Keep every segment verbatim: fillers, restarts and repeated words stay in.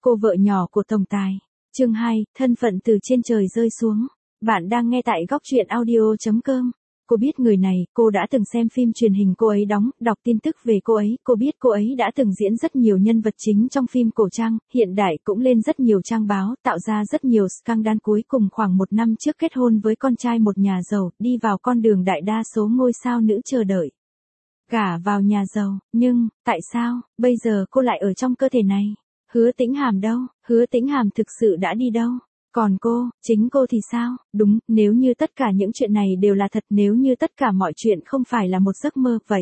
Cô vợ nhỏ của tổng tài. Chương hai, thân phận từ trên trời rơi xuống. Bạn đang nghe tại góc truyện audio chấm com. Cô biết người này, cô đã từng xem phim truyền hình cô ấy đóng, đọc tin tức về cô ấy, cô biết cô ấy đã từng diễn rất nhiều nhân vật chính trong phim cổ trang, hiện đại cũng lên rất nhiều trang báo, tạo ra rất nhiều scandal, cuối cùng khoảng một năm trước kết hôn với con trai một nhà giàu, đi vào con đường đại đa số ngôi sao nữ chờ đợi. Gả vào nhà giàu, nhưng, tại sao, bây giờ cô lại ở trong cơ thể này? Hứa Tĩnh Hàm đâu? Hứa Tĩnh Hàm thực sự đã đi đâu? Còn cô, chính cô thì sao? Đúng, nếu như tất cả những chuyện này đều là thật, nếu như tất cả mọi chuyện không phải là một giấc mơ, vậy.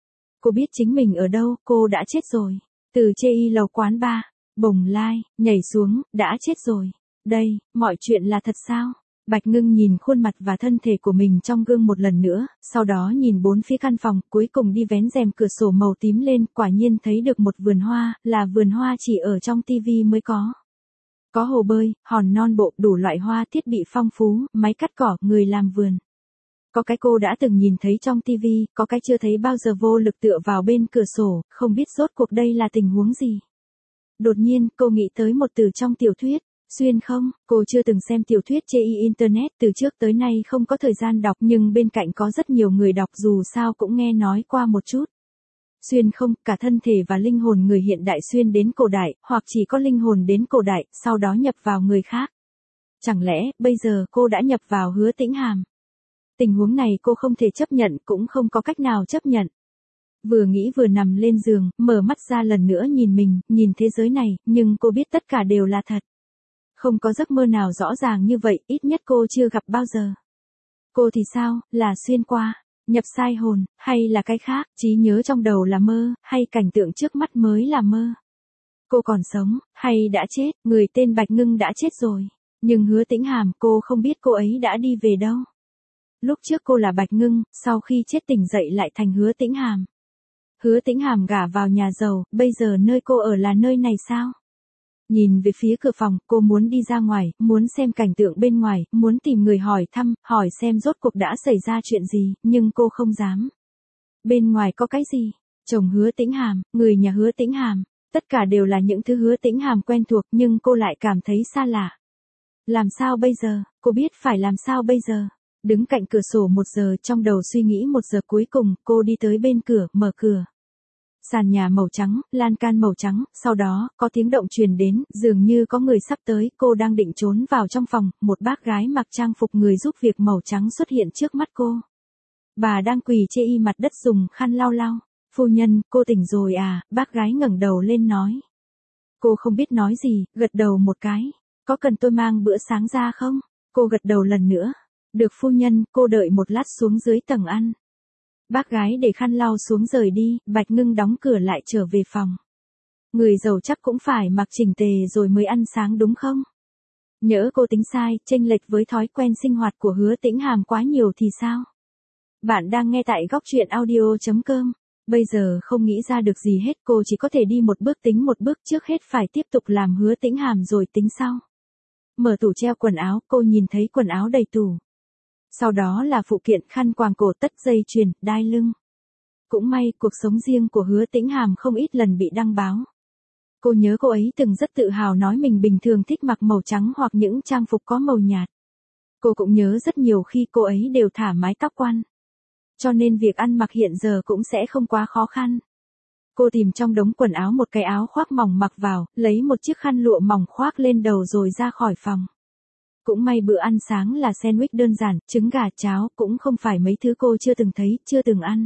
Cô biết chính mình ở đâu, cô đã chết rồi. Từ chê y lầu quán ba, bồng lai, nhảy xuống, đã chết rồi. Đây, mọi chuyện là thật sao? Bạch Ngưng nhìn khuôn mặt và thân thể của mình trong gương một lần nữa, sau đó nhìn bốn phía căn phòng, cuối cùng đi vén rèm cửa sổ màu tím lên, quả nhiên thấy được một vườn hoa, là vườn hoa chỉ ở trong tivi mới có. Có hồ bơi, hòn non bộ, đủ loại hoa, thiết bị phong phú, máy cắt cỏ, người làm vườn. Có cái cô đã từng nhìn thấy trong tivi, có cái chưa thấy bao giờ, vô lực tựa vào bên cửa sổ, không biết rốt cuộc đây là tình huống gì. Đột nhiên, cô nghĩ tới một từ trong tiểu thuyết. Xuyên không, cô chưa từng xem tiểu thuyết trên internet, từ trước tới nay không có thời gian đọc, nhưng bên cạnh có rất nhiều người đọc, dù sao cũng nghe nói qua một chút. Xuyên không, cả thân thể và linh hồn người hiện đại xuyên đến cổ đại, hoặc chỉ có linh hồn đến cổ đại, sau đó nhập vào người khác. Chẳng lẽ, bây giờ cô đã nhập vào Hứa Tĩnh Hàm? Tình huống này cô không thể chấp nhận, cũng không có cách nào chấp nhận. Vừa nghĩ vừa nằm lên giường, mở mắt ra lần nữa nhìn mình, nhìn thế giới này, nhưng cô biết tất cả đều là thật. Không có giấc mơ nào rõ ràng như vậy, ít nhất cô chưa gặp bao giờ. Cô thì sao, là xuyên qua, nhập sai hồn, hay là cái khác, trí nhớ trong đầu là mơ, hay cảnh tượng trước mắt mới là mơ? Cô còn sống, hay đã chết, người tên Bạch Ngưng đã chết rồi. Nhưng Hứa Tĩnh Hàm, cô không biết cô ấy đã đi về đâu. Lúc trước cô là Bạch Ngưng, sau khi chết tỉnh dậy lại thành Hứa Tĩnh Hàm. Hứa Tĩnh Hàm gả vào nhà giàu, bây giờ nơi cô ở là nơi này sao? Nhìn về phía cửa phòng, cô muốn đi ra ngoài, muốn xem cảnh tượng bên ngoài, muốn tìm người hỏi thăm, hỏi xem rốt cuộc đã xảy ra chuyện gì, nhưng cô không dám. Bên ngoài có cái gì? Chồng Hứa Tĩnh Hàm, người nhà Hứa Tĩnh Hàm, tất cả đều là những thứ Hứa Tĩnh Hàm quen thuộc, nhưng cô lại cảm thấy xa lạ. Làm sao bây giờ? Cô biết phải làm sao bây giờ? Đứng cạnh cửa sổ một giờ, trong đầu suy nghĩ một giờ, cuối cùng, cô đi tới bên cửa, mở cửa. Sàn nhà màu trắng, lan can màu trắng, sau đó, có tiếng động truyền đến, dường như có người sắp tới, cô đang định trốn vào trong phòng, một bác gái mặc trang phục người giúp việc màu trắng xuất hiện trước mắt cô. Bà đang quỳ chê y mặt đất dùng khăn lau lau. Phu nhân, cô tỉnh rồi à, bác gái ngẩng đầu lên nói. Cô không biết nói gì, gật đầu một cái. Có cần tôi mang bữa sáng ra không? Cô gật đầu lần nữa. Được phu nhân, cô đợi một lát xuống dưới tầng ăn. Bác gái để khăn lau xuống rời đi, Bạch Ngưng đóng cửa lại trở về phòng. Người giàu chắc cũng phải mặc chỉnh tề rồi mới ăn sáng đúng không? Nhỡ cô tính sai, chênh lệch với thói quen sinh hoạt của Hứa Tĩnh Hàm quá nhiều thì sao? Bạn đang nghe tại góc truyện audio chấm com. Bây giờ không nghĩ ra được gì hết, cô chỉ có thể đi một bước tính một bước, trước hết phải tiếp tục làm Hứa Tĩnh Hàm rồi tính sau. Mở tủ treo quần áo, cô nhìn thấy quần áo đầy tủ. Sau đó là phụ kiện, khăn quàng cổ, tất, dây chuyền, đai lưng. Cũng may, cuộc sống riêng của Hứa Tĩnh Hàm không ít lần bị đăng báo. Cô nhớ cô ấy từng rất tự hào nói mình bình thường thích mặc màu trắng hoặc những trang phục có màu nhạt. Cô cũng nhớ rất nhiều khi cô ấy đều thả mái tóc quăn. Cho nên việc ăn mặc hiện giờ cũng sẽ không quá khó khăn. Cô tìm trong đống quần áo một cái áo khoác mỏng mặc vào, lấy một chiếc khăn lụa mỏng khoác lên đầu rồi ra khỏi phòng. Cũng may bữa ăn sáng là sandwich đơn giản, trứng gà, cháo, cũng không phải mấy thứ cô chưa từng thấy, chưa từng ăn.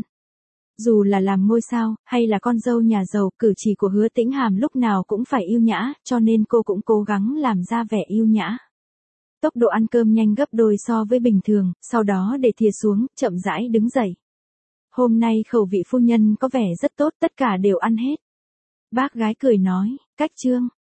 Dù là làm ngôi sao, hay là con dâu nhà giàu, cử chỉ của Hứa Tĩnh Hàm lúc nào cũng phải yêu nhã, cho nên cô cũng cố gắng làm ra vẻ yêu nhã. Tốc độ ăn cơm nhanh gấp đôi so với bình thường, sau đó để thìa xuống, chậm rãi đứng dậy. Hôm nay khẩu vị phu nhân có vẻ rất tốt, tất cả đều ăn hết. Bác gái cười nói, cách trương,